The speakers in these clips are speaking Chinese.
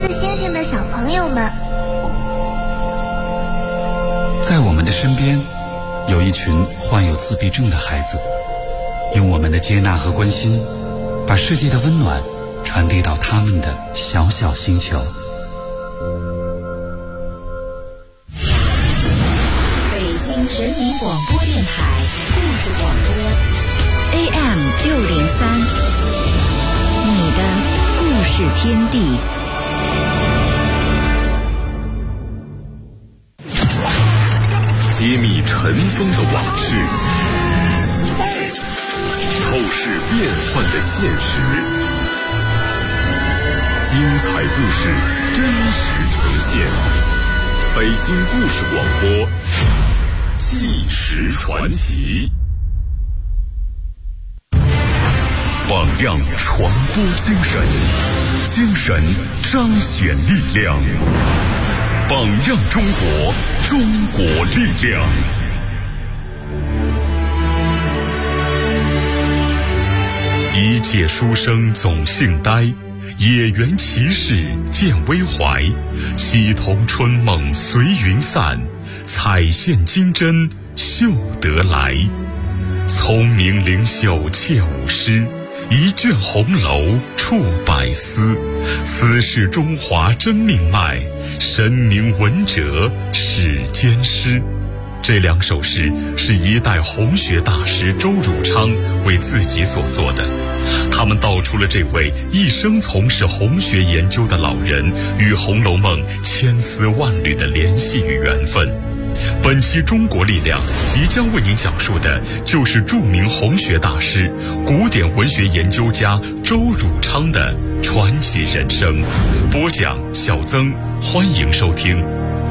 星星的小朋友们， 在我们的身边有一群患有自闭症的孩子，用我们的接纳和关心，把世界的温暖传递到他们的小小星球。 北京人民广播电台故事广播 AM603，你的故事天地。 揭秘尘封的往事，透视变幻的现实，精彩故事真实呈现。北京故事广播，纪实传奇。榜样传播精神，精神彰显力量。榜样中国，中国力量。一介书生总姓呆，野原骑士见微怀。溪童春梦随云散，彩线金针绣得来。聪明灵秀切舞诗，一卷红楼出百丝。此是中华真命脉，神明文哲世间诗。这两首诗是一代红学大师周汝昌为自己所作的，他们道出了这位一生从事红学研究的老人与《红楼梦》千丝万缕的联系与缘分。本期中国力量即将为您讲述的就是著名红学大师、古典文学研究家周汝昌的传奇人生。播讲小曾，欢迎收听。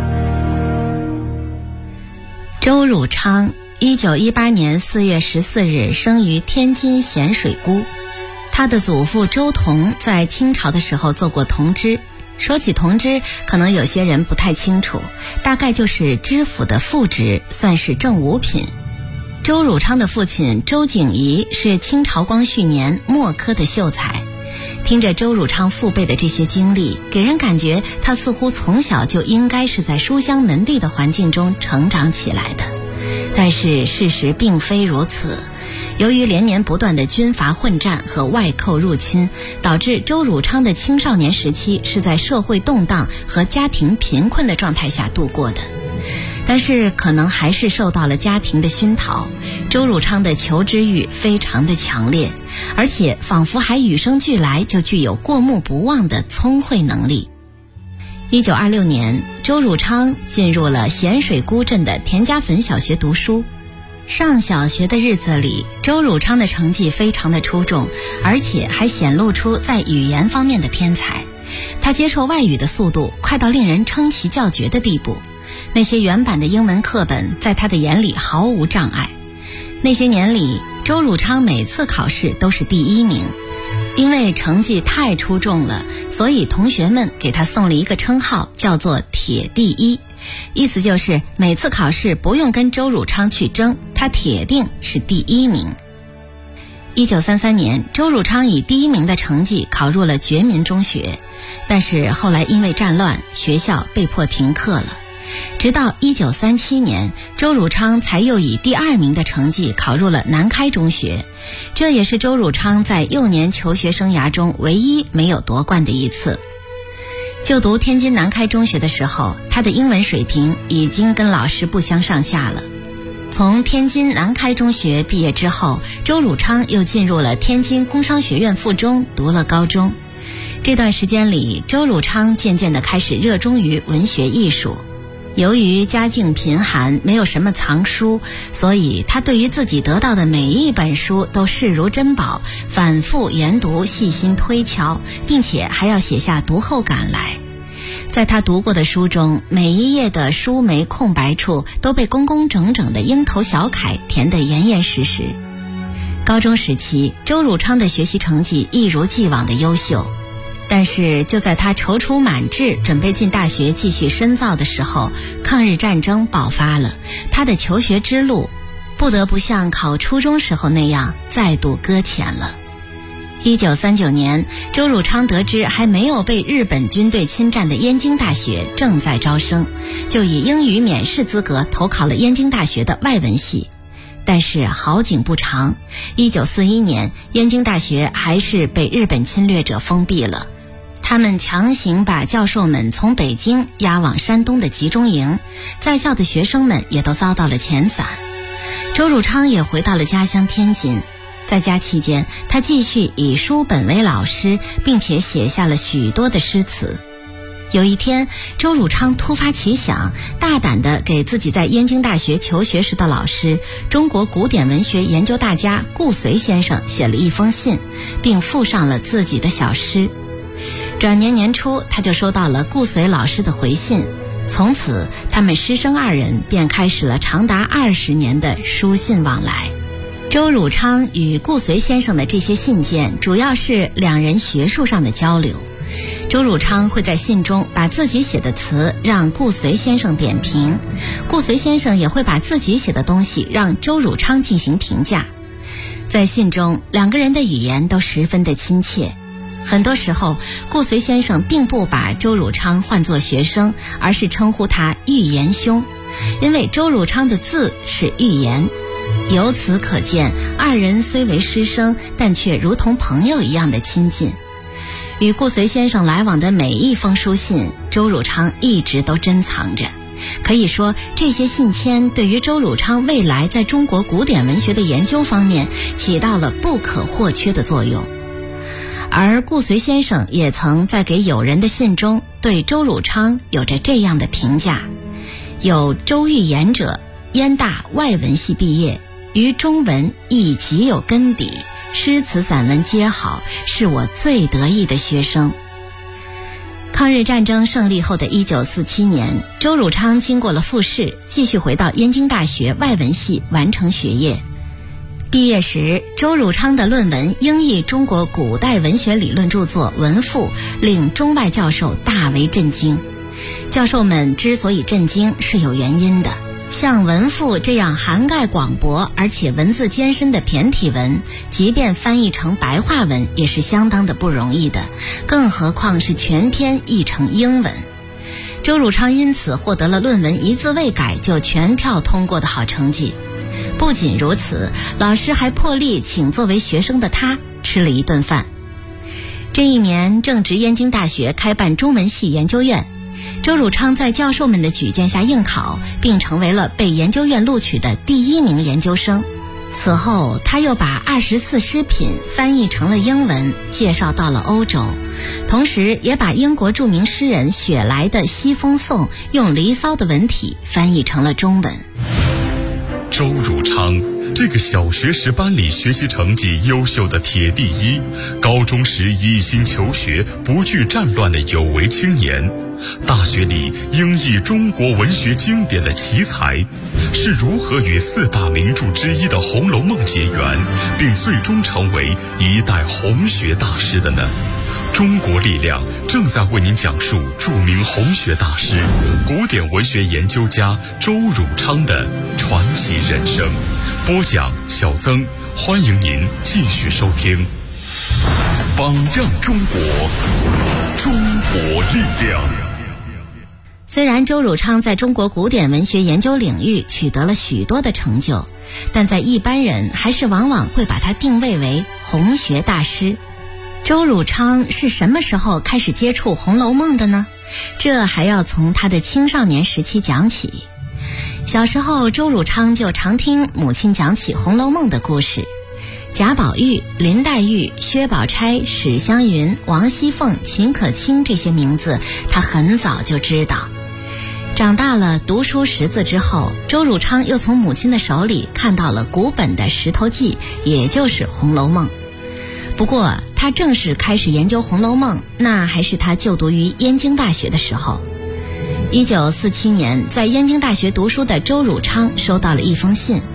周汝昌1918年4月14日生于天津咸水沽，他的祖父周同在清朝的时候做过同知。说起同知，可能有些人不太清楚，大概就是知府的副职，算是正五品。周汝昌的父亲周景仪是清朝光绪年末科的秀才。听着周汝昌父辈的这些经历，给人感觉他似乎从小就应该是在书香门第的环境中成长起来的。但是事实并非如此，由于连年不断的军阀混战和外寇入侵，导致周汝昌的青少年时期是在社会动荡和家庭贫困的状态下度过的。但是可能还是受到了家庭的熏陶，周汝昌的求知欲非常的强烈，而且仿佛还与生俱来就具有过目不忘的聪慧能力。1926年，周汝昌进入了咸水沽镇的田家坟小学读书。上小学的日子里，周汝昌的成绩非常的出众，而且还显露出在语言方面的天才。他接受外语的速度快到令人称奇叫绝的地步，那些原版的英文课本在他的眼里毫无障碍。那些年里，周汝昌每次考试都是第一名。因为成绩太出众了，所以同学们给他送了一个称号，叫做铁第一，意思就是每次考试不用跟周汝昌去争，他铁定是第一名。1933年，周汝昌以第一名的成绩考入了觉民中学，但是后来因为战乱，学校被迫停课了。直到1937年，周汝昌才又以第2名的成绩考入了南开中学，这也是周汝昌在幼年求学生涯中唯一没有夺冠的一次。就读天津南开中学的时候，他的英文水平已经跟老师不相上下了。从天津南开中学毕业之后，周汝昌又进入了天津工商学院附中读了高中。这段时间里，周汝昌渐渐地开始热衷于文学艺术。由于家境贫寒，没有什么藏书，所以他对于自己得到的每一本书都视如珍宝，反复研读，细心推敲，并且还要写下读后感来。在他读过的书中，每一页的书眉空白处都被工工整整的樱头小楷填得严严实实。高中时期，周汝昌的学习成绩一如既往的优秀，但是就在他踌躇满志准备进大学继续深造的时候，抗日战争爆发了，他的求学之路不得不像考初中时候那样再度搁浅了。 1939年，周汝昌得知还没有被日本军队侵占的燕京大学正在招生，就以英语免试资格投考了燕京大学的外文系。但是好景不长，1941年，燕京大学还是被日本侵略者封闭了。他们强行把教授们从北京押往山东的集中营，在校的学生们也都遭到了遣散。周汝昌也回到了家乡天津。在家期间，他继续以书本为老师，并且写下了许多的诗词。有一天，周汝昌突发奇想，大胆地给自己在燕京大学求学时的老师、中国古典文学研究大家顾随先生写了一封信，并附上了自己的小诗。转年年初，他就收到了顾随老师的回信，从此他们师生二人便开始了长达20年的书信往来。周汝昌与顾随先生的这些信件主要是两人学术上的交流。周汝昌会在信中把自己写的词让顾随先生点评，顾随先生也会把自己写的东西让周汝昌进行评价。在信中，两个人的语言都十分的亲切。很多时候，顾随先生并不把周汝昌唤作学生，而是称呼他寓言兄，因为周汝昌的字是寓言。由此可见，二人虽为师生，但却如同朋友一样的亲近。与顾随先生来往的每一封书信，周汝昌一直都珍藏着。可以说，这些信签对于周汝昌未来在中国古典文学的研究方面起到了不可或缺的作用。而顾随先生也曾在给友人的信中对周汝昌有着这样的评价：有周寓言者，燕大外文系毕业，于中文亦极有根底，诗词散文皆好，是我最得意的学生。抗日战争胜利后的1947年，周汝昌经过了复试，继续回到燕京大学外文系完成学业。毕业时，周汝昌的论文英译中国古代文学理论著作《文赋》令中外教授大为震惊。教授们之所以震惊是有原因的。像《文赋》这样涵盖广博而且文字艰深的骈体文，即便翻译成白话文也是相当的不容易的，更何况是全篇译成英文。周汝昌因此获得了论文一字未改就全票通过的好成绩。不仅如此，老师还破例请作为学生的他吃了一顿饭。这一年正值燕京大学开办中文系研究院，周汝昌在教授们的举荐下应考，并成为了被研究院录取的第1名研究生。此后，他又把24诗品翻译成了英文，介绍到了欧洲，同时也把英国著名诗人雪莱的《西风颂》用离骚的文体翻译成了中文。 周汝昌，这个小学时班里学习成绩优秀的铁第一，高中时一心求学、不惧战乱的有为青年，大学里英译中国文学经典的奇才，是如何与4大名著之一的《红楼梦》结缘，并最终成为一代红学大师的呢？中国力量正在为您讲述著名红学大师、古典文学研究家周汝昌的传奇人生。播讲小曾，欢迎您继续收听。榜样中国，中国力量。 虽然周汝昌在中国古典文学研究领域取得了许多的成就，但在一般人还是往往会把他定位为红学大师。周汝昌是什么时候开始接触《红楼梦》的呢？这还要从他的青少年时期讲起。小时候，周汝昌就常听母亲讲起《红楼梦》的故事。贾宝玉、林黛玉、薛宝钗、史湘云、王熙凤、秦可卿这些名字他很早就知道。长大了读书识字之后，周汝昌又从母亲的手里看到了古本的《石头记》，也就是《红楼梦》。不过他正式开始研究《红楼梦》，那还是他就读于燕京大学的时候。1947年，在燕京大学读书的周汝昌收到了一封信，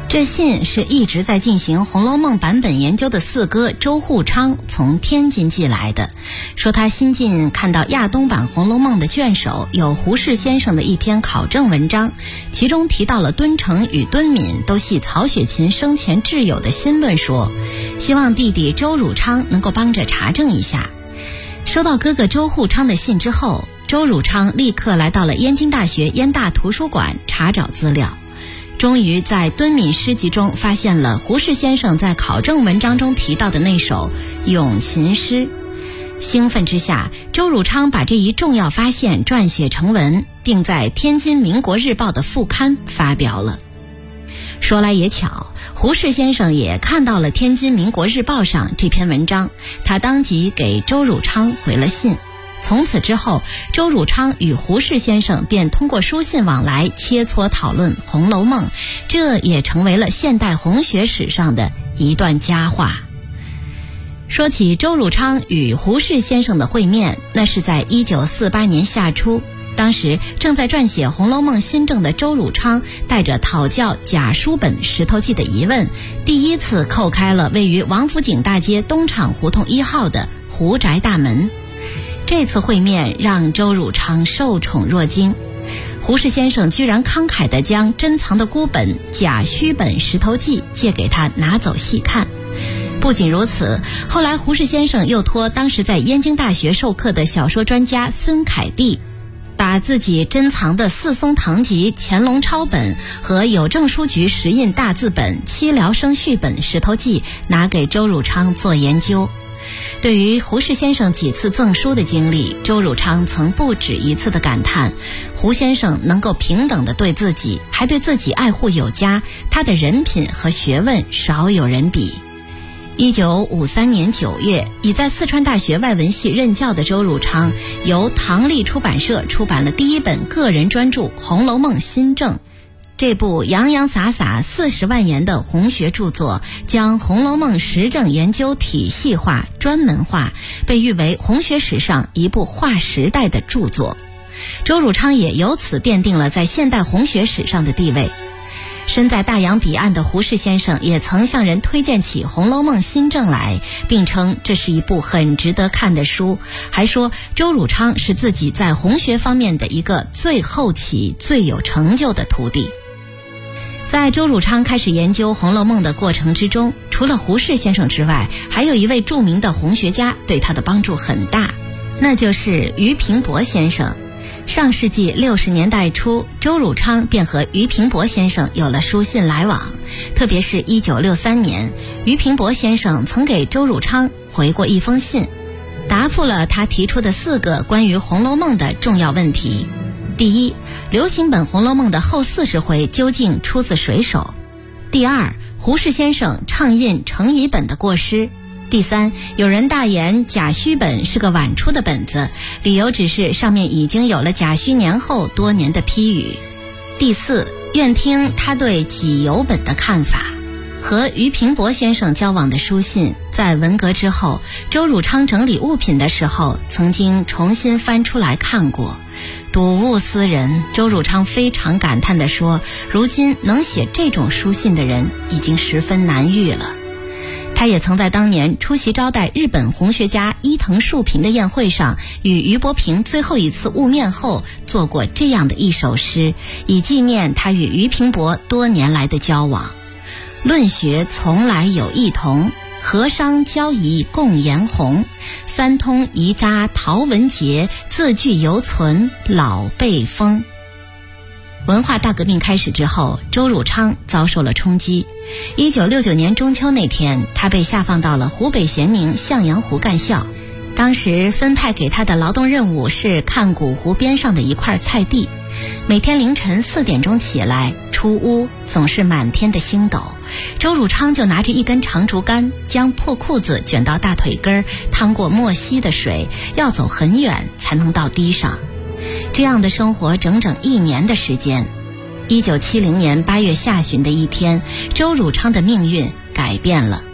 这信是一直在进行《红楼梦》版本研究的四哥周护昌从天津寄来的，说他新近看到亚东版《红楼梦》的卷首有胡适先生的一篇考证文章，其中提到了敦诚与敦敏都系曹雪芹生前挚友的新论说，希望弟弟周汝昌能够帮着查证一下。收到哥哥周护昌的信之后，周汝昌立刻来到了燕京大学燕大图书馆查找资料，终于在敦敏诗集中发现了胡适先生在考证文章中提到的那首咏琴诗。兴奋之下，周汝昌把这一重要发现撰写成文，并在天津民国日报的副刊发表了。说来也巧，胡适先生也看到了天津民国日报上这篇文章，他当即给周汝昌回了信。从此之后，周汝昌与胡适先生便通过书信往来切磋讨论《红楼梦》，这也成为了现代红学史上的一段佳话。说起周汝昌与胡适先生的会面，那是在1948年夏初，当时正在撰写《红楼梦》新政的周汝昌带着讨教假书本石头记的疑问，第一次叩开了位于王府井大街东厂胡同1号的胡宅大门。这次会面让周汝昌受宠若惊，胡适先生居然慷慨地将珍藏的孤本假虚本石头记借给他拿走细看。不仅如此，后来胡适先生又托当时在燕京大学授课的小说专家孙凯蒂，把自己珍藏的四松堂集乾隆抄本和邮政书局石印大字本七辽生续本石头记拿给周汝昌做研究。对于胡适先生几次赠书的经历，周汝昌曾不止一次地感叹，胡先生能够平等地对自己，还对自己爱护有加，他的人品和学问少有人比。1953年9月，已在四川大学外文系任教的周汝昌，由唐立出版社出版了第一本个人专著《红楼梦新政》。这部洋洋洒洒40万言的红学著作，将《红楼梦》实证研究体系化、专门化，被誉为红学史上一部划时代的著作。周汝昌也由此奠定了在现代红学史上的地位。身在大洋彼岸的胡适先生也曾向人推荐起《红楼梦新政》来，并称这是一部很值得看的书，还说周汝昌是自己在红学方面的一个最后起、最有成就的徒弟。在周汝昌开始研究《红楼梦》的过程之中，除了胡适先生之外，还有一位著名的红学家对他的帮助很大，那就是俞平伯先生。上世纪60年代初，周汝昌便和俞平伯先生有了书信来往，特别是1963年，俞平伯先生曾给周汝昌回过一封信，答复了他提出的4个关于《红楼梦》的重要问题。第一，流行本《红楼梦》的后40回究竟出自谁手？第二，胡适先生倡印程颐本的过失。第三，有人大言假虚本是个晚出的本子，理由只是上面已经有了假虚年后多年的批语。第四，愿听他对己有本的看法。和俞平伯先生交往的书信，在文革之后，周汝昌整理物品的时候曾经重新翻出来看过。睹物思人，周汝昌非常感叹地说，如今能写这种书信的人已经十分难遇了。他也曾在当年出席招待日本红学家伊藤树平的宴会上，与俞伯平最后一次晤面后做过这样的一首诗，以纪念他与俞平伯多年来的交往。论学从来有异同，和商交谊共言红，三通遗札陶文杰，字句犹存老辈风。文化大革命开始之后，周汝昌遭受了冲击。1969年中秋那天，他被下放到了湖北咸宁向阳湖干校。当时分派给他的劳动任务是看古湖边上的一块菜地，每天凌晨4点钟起来，出屋总是满天的星斗。周汝昌就拿着一根长竹竿，将破裤子卷到大腿根，趟过莫溪的水，要走很远才能到堤上。这样的生活整整1年的时间。1970年8月下旬的一天，周汝昌的命运改变了。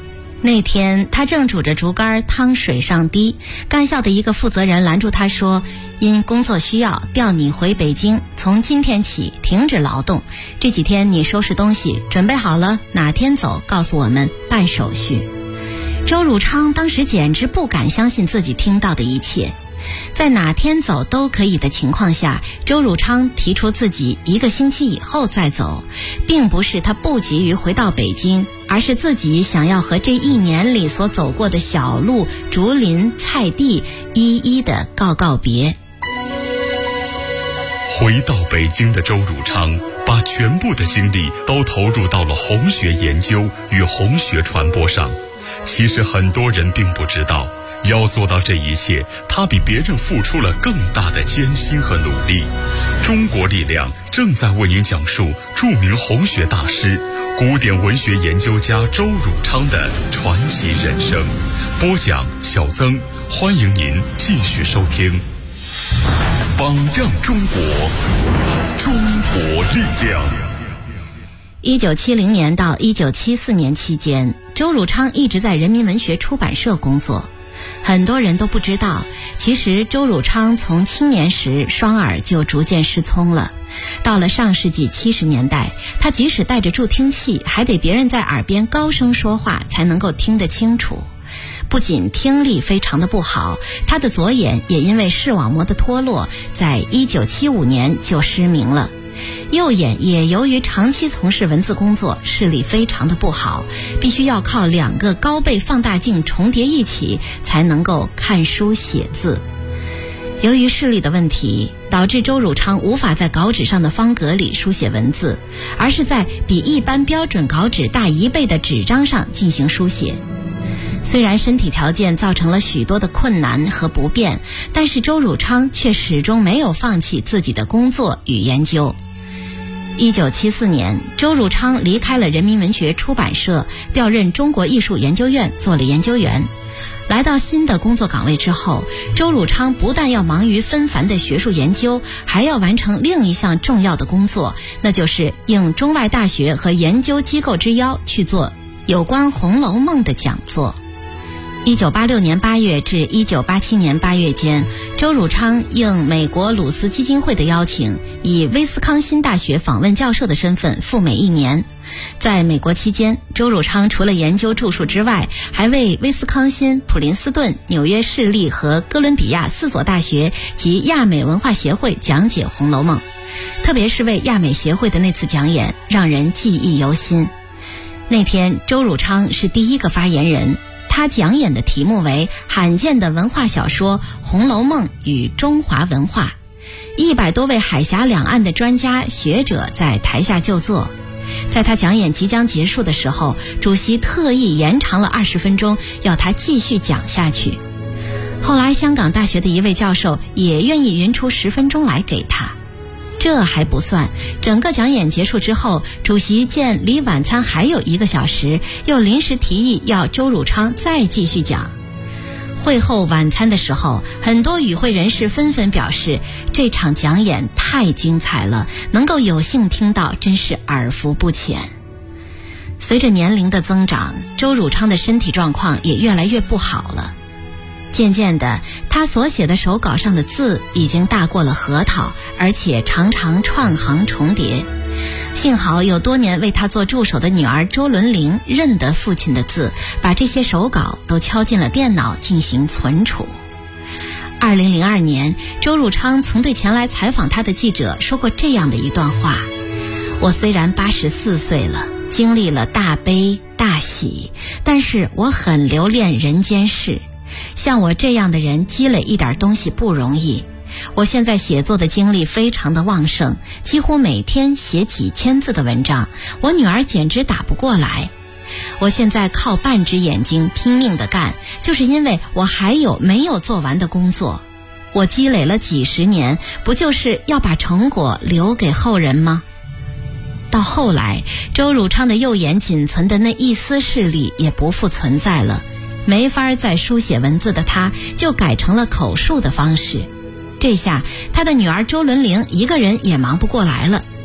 那天他正拄着竹竿趟水上堤，干校的一个负责人拦住他说，因工作需要调你回北京，从今天起停止劳动，这几天你收拾东西准备好了，哪天走告诉我们办手续。周汝昌当时简直不敢相信自己听到的一切。在哪天走都可以的情况下，周汝昌提出自己1个星期以后再走，并不是他不急于回到北京，而是自己想要和这1年里所走过的小路、竹林、菜地一一的告别。 回到北京的周汝昌把全部的精力都投入到了红学研究与红学传播上。其实很多人并不知道，要做到这一切，他比别人付出了更大的艰辛和努力。中国力量正在为您讲述著名红学大师、古典文学研究家周汝昌的传奇人生。播讲小曾，欢迎您继续收听。榜样中国，中国力量。 1970年到1974年期间，周汝昌一直在人民文学出版社工作。很多人都不知道，其实周汝昌从青年时双耳就逐渐失聪了。到了上世纪70年代，他即使带着助听器，还得别人在耳边高声说话才能够听得清楚。不仅听力非常的不好，他的左眼也因为视网膜的脱落，在1975年就失明了。右眼也由于长期从事文字工作，视力非常的不好，必须要靠2个高倍放大镜重叠一起才能够看书写字。由于视力的问题，导致周汝昌无法在稿纸上的方格里书写文字，而是在比一般标准稿纸大1倍的纸张上进行书写。虽然身体条件造成了许多的困难和不便，但是周汝昌却始终没有放弃自己的工作与研究。1974年，周汝昌离开了人民文学出版社，调任中国艺术研究院做了研究员。来到新的工作岗位之后，周汝昌不但要忙于纷繁的学术研究，还要完成另一项重要的工作，那就是应中外大学和研究机构之邀去做有关《红楼梦》的讲座。1986年8月至1987年8月间，周汝昌应美国鲁斯基金会的邀请，以威斯康辛大学访问教授的身份赴美1年。在美国期间，周汝昌除了研究著述之外，还为威斯康辛、普林斯顿、纽约市立和哥伦比亚4所大学及亚美文化协会讲解《红楼梦》，特别是为亚美协会的那次讲演，让人记忆犹新。那天，周汝昌是第1个发言人。他讲演的题目为罕见的文化小说《红楼梦与中华文化》，100多位海峡两岸的专家学者在台下就座。在他讲演即将结束的时候，主席特意延长了20分钟，要他继续讲下去。后来香港大学的一位教授也愿意匀出10分钟来给他。这还不算，整个讲演结束之后，主席见离晚餐还有1个小时，又临时提议要周汝昌再继续讲。会后晚餐的时候，很多与会人士纷纷表示，这场讲演太精彩了，能够有幸听到真是耳福不浅。随着年龄的增长，周汝昌的身体状况也越来越不好了。渐渐的，他所写的手稿上的字已经大过了核桃，而且常常串行重叠。幸好有多年为他做助手的女儿周伦玲认得父亲的字，把这些手稿都敲进了电脑进行存储。2002年，周汝昌曾对前来采访他的记者说过这样的一段话：我虽然84岁了，经历了大悲大喜，但是我很留恋人间事。像我这样的人积累一点东西不容易，我现在写作的精力非常的旺盛，几乎每天写几千字的文章，我女儿简直打不过来。我现在靠半只眼睛拼命地干，就是因为我还有没有做完的工作。我积累了几十年，不就是要把成果留给后人吗？到后来，周汝昌的右眼仅存的那一丝视力也不复存在了，没法再书写文字的他，就改成了口述的方式。这下他的女儿周伦玲一个人也忙不过来了，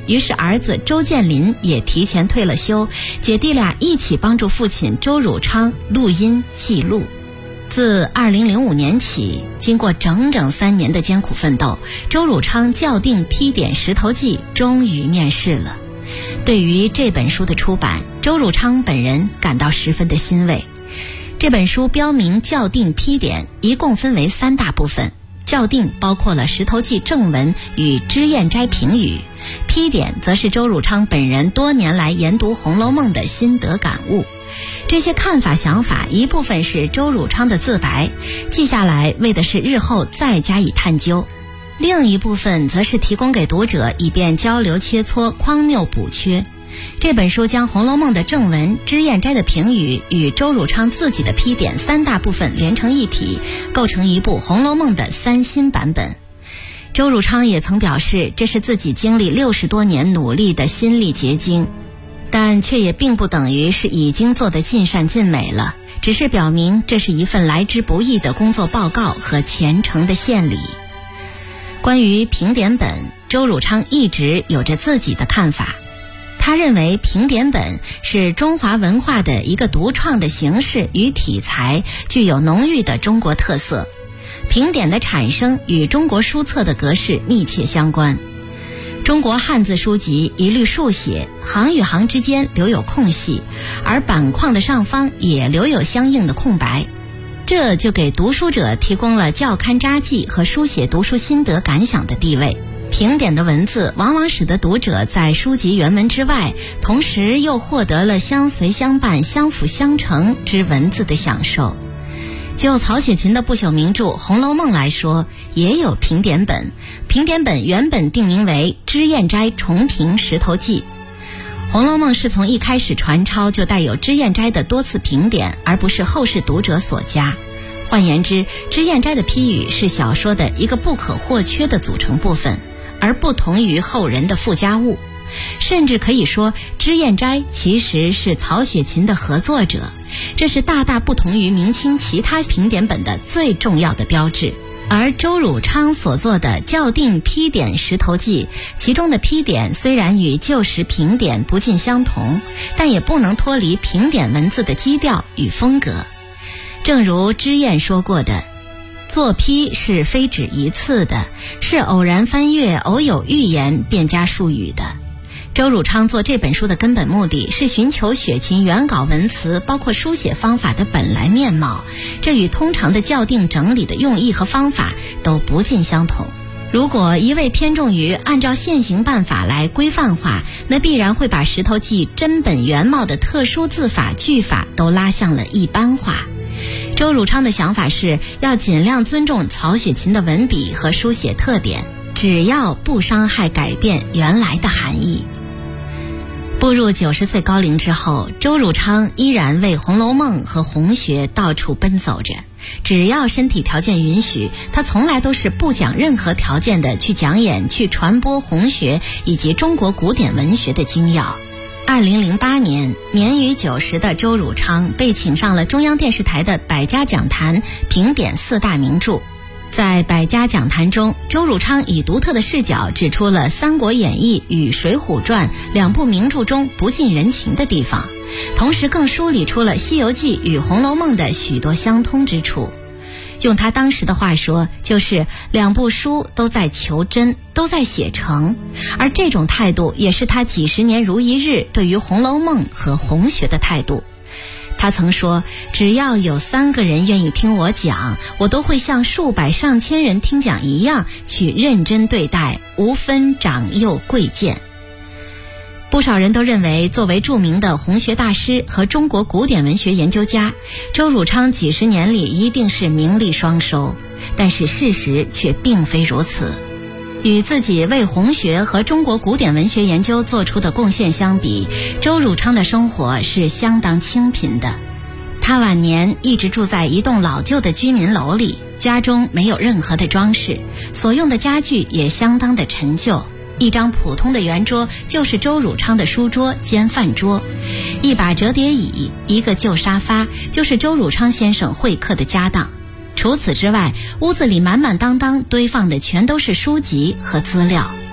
于是儿子周建林也提前退了休，姐弟俩一起帮助父亲周汝昌录音记录。自2005年起，经过整整3年的艰苦奋斗，周汝昌校订批点石头记终于面世了。对于这本书的出版，周汝昌本人感到十分的欣慰。这本书标明校订批点，一共分为3大部分。校订包括了石头记正文与脂砚斋评语，批点则是周汝昌本人多年来研读《红楼梦》的心得感悟。这些看法想法一部分是周汝昌的自白，记下来为的是日后再加以探究；另一部分则是提供给读者以便交流切磋、匡谬补缺。这本书将《红楼梦》的正文、脂砚斋的评语与周汝昌自己的批点3大部分连成一体，构成一部《红楼梦》的3新版本。周汝昌也曾表示，这是自己经历60多年努力的心力结晶，但却也并不等于是已经做得尽善尽美了，只是表明这是一份来之不易的工作报告和虔诚的献礼。关于评点本，周汝昌一直有着自己的看法。他认为评点本是中华文化的一个独创的形式与题材，具有浓郁的中国特色。评点的产生与中国书册的格式密切相关。中国汉字书籍一律竖写，行与行之间留有空隙，而板框的上方也留有相应的空白，这就给读书者提供了校勘札记和书写读书心得感想的地位。评点的文字往往使得读者在书籍原文之外，同时又获得了相随相伴、相辅相成之文字的享受。就曹雪芹的不朽名著《红楼梦》来说，也有评点本。评点本原本定名为脂砚斋重评石头记。《红楼梦》是从一开始传抄就带有脂砚斋的多次评点，而不是后世读者所加。换言之，脂砚斋的批语是小说的一个不可或缺的组成部分，而不同于后人的附加物。甚至可以说，脂砚斋其实是曹雪芹的合作者，这是大大不同于明清其他评点本的最重要的标志。而周汝昌所做的校订批点石头记，其中的批点虽然与旧时评点不尽相同，但也不能脱离评点文字的基调与风格。正如脂砚说过的，作批是非止一次的，是偶然翻阅，偶有预言便加术语的。周汝昌做这本书的根本目的是寻求雪芹原稿文词包括书写方法的本来面貌，这与通常的校订整理的用意和方法都不尽相同。如果一味偏重于按照现行办法来规范化，那必然会把石头记真本原貌的特殊字法句法都拉向了一般化。周汝昌的想法是要尽量尊重曹雪芹的文笔和书写特点，只要不伤害改变原来的含义。步入90岁高龄之后，周汝昌依然为《红楼梦》和红学到处奔走着。只要身体条件允许，他从来都是不讲任何条件的去讲演、去传播红学以及中国古典文学的精要。2008年，年逾90的周汝昌被请上了中央电视台的百家讲坛，评点4大名著。在百家讲坛中，周汝昌以独特的视角指出了《三国演义》与《水浒传》2部名著中不近人情的地方，同时更梳理出了《西游记》与《红楼梦》的许多相通之处。用他当时的话说，就是2部书都在求真，都在写成，而这种态度也是他几十年如一日对于《红楼梦》和红学的态度。他曾说，只要有3个人愿意听我讲，我都会像数百上千人听讲一样去认真对待，无分长幼贵贱。不少人都认为，作为著名的红学大师和中国古典文学研究家，周汝昌几十年里一定是名利双收，但是事实却并非如此。与自己为红学和中国古典文学研究做出的贡献相比，周汝昌的生活是相当清贫的。他晚年一直住在一栋老旧的居民楼里，家中没有任何的装饰，所用的家具也相当的陈旧。一张普通的圆桌就是周汝昌的书桌兼饭桌，一把折叠椅，一个旧沙发，就是周汝昌先生会客的家当。除此之外，屋子里满满当当堆放的全都是书籍和资料。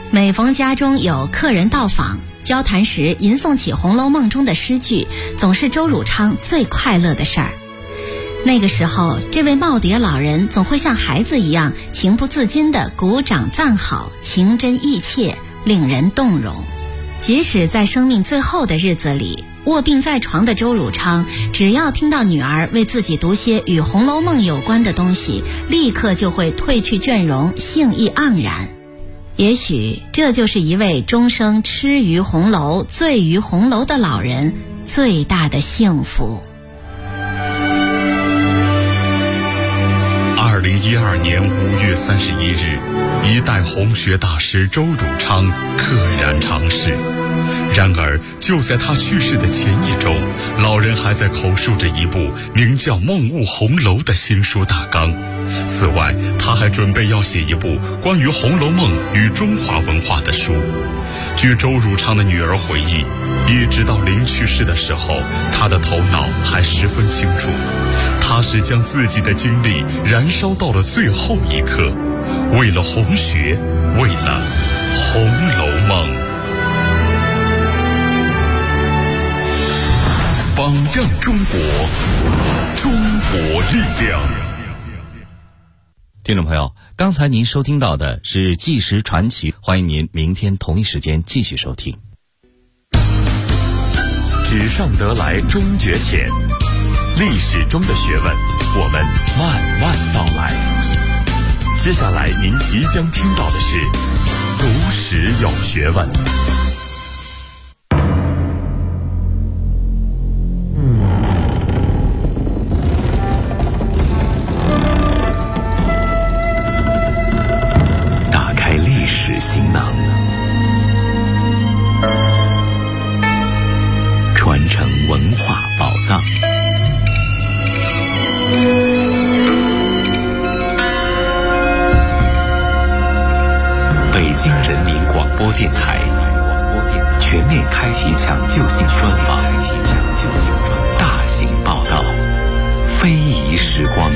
每逢家中有客人到访，交谈时吟诵起《红楼梦》中的诗句，总是周汝昌最快乐的事儿。那个时候，这位耄耋老人总会像孩子一样情不自禁地鼓掌赞好，情真意切，令人动容。即使在生命最后的日子里，卧病在床的周汝昌，只要听到女儿为自己读些与《红楼梦》有关的东西，立刻就会褪去倦容，兴意盎然。也许这就是一位终生痴于红楼、醉于红楼的老人最大的幸福。 2012年5月31日，一代红学大师周汝昌溘然长逝。然而，就在他去世的前一周，老人还在口述着一部名叫《梦悟红楼》的新书大纲。此外，他还准备要写一部关于《红楼梦》与中华文化的书。据周汝昌的女儿回忆，一直到临去世的时候，他的头脑还十分清楚。他是将自己的精力燃烧到了最后一刻，为了红学，为了《红楼梦》。榜样中国，中国力量。 听众朋友，刚才您收听到的是《纪实传奇》，欢迎您明天同一时间继续收听。 纸上得来终觉浅，历史中的学问，我们慢慢道来。接下来您即将听到的是读史有学问。 打开历史行囊，传承文化宝藏。北京人民广播电台全面开启抢救性专访，大型报道，非遗时光。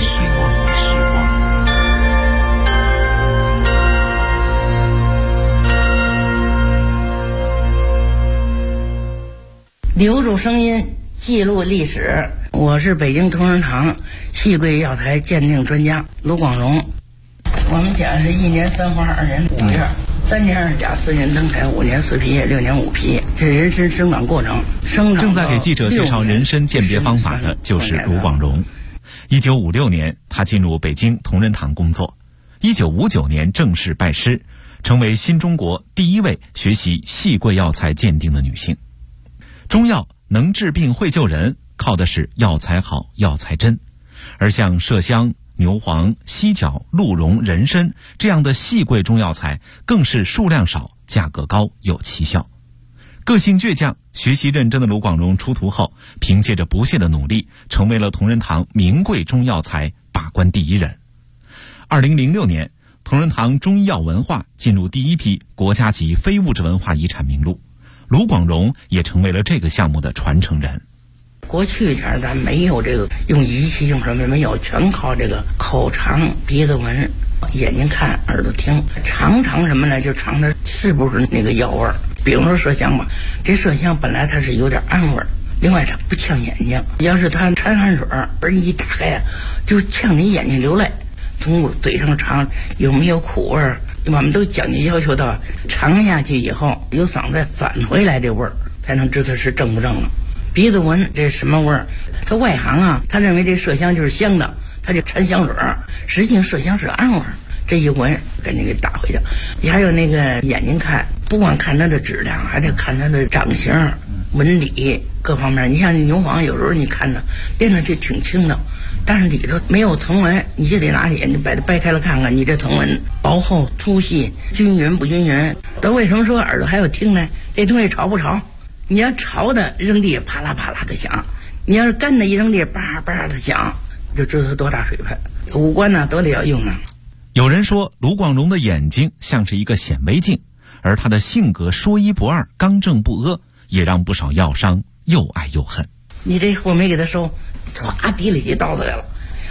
留住声音，记录历史。我是北京同仁堂戏柜药材鉴定专家卢广荣。我们家是1年3花2年5月，3年2甲4年登台5年4批6年5批，这人参生长过程。 正在给记者介绍人参鉴别方法的就是卢广荣。1956年，他进入北京同仁堂工作。1959年正式拜师，成为新中国第一位学习戏柜药材鉴定的女性。中药能治病会救人，靠的是药材好药材真，而像麝香、牛黄、犀角、鹿茸、人参这样的细贵中药材更是数量少，价格高，有奇效。个性倔强、学习认真的卢广荣出徒后，凭借着不懈的努力，成为了同仁堂名贵中药材把关第一人。2006年，同仁堂中医药文化进入第一批国家级非物质文化遗产名录，卢广荣也成为了这个项目的传承人。 过去前咱没有这个用仪器用什么没有，全靠这个口尝、鼻子闻、眼睛看、耳朵听，尝什么呢？就尝的是不是那个药味儿。比如说麝香吧，这麝香本来它是有点暗味儿，另外它不呛眼睛，要是它掺汗水儿一打开呀，就呛你眼睛流泪。从嘴上尝有没有苦味儿，我们都讲究要求到尝下去以后由嗓子返回来这味儿，才能知道是正不正了。鼻子闻这什么味儿？他外行啊，他认为这麝香就是香的，他就掺香水儿，实际上麝香是暗味儿。这一闻赶紧给打回去。还有那个眼睛看，不光看它的质量，还得看它的长形、纹理各方面。你像牛黄，有时候你看着练的就挺轻的，但是里头没有藤纹，你就得拿眼睛把它掰开了看看，你这藤纹薄厚、粗细、均匀不均匀。那为什么说耳朵还要听呢？这东西潮不潮？你要潮的扔地啪啦啪啦的响，你要是干的一扔地叭叭的响，就知道它多大水分。五官呢都得要用啊。 有人说卢广荣的眼睛像是一个显微镜，而他的性格说一不二、刚正不阿，也让不少药商又爱又恨。 你这货没给他收，唰提了起刀子来了，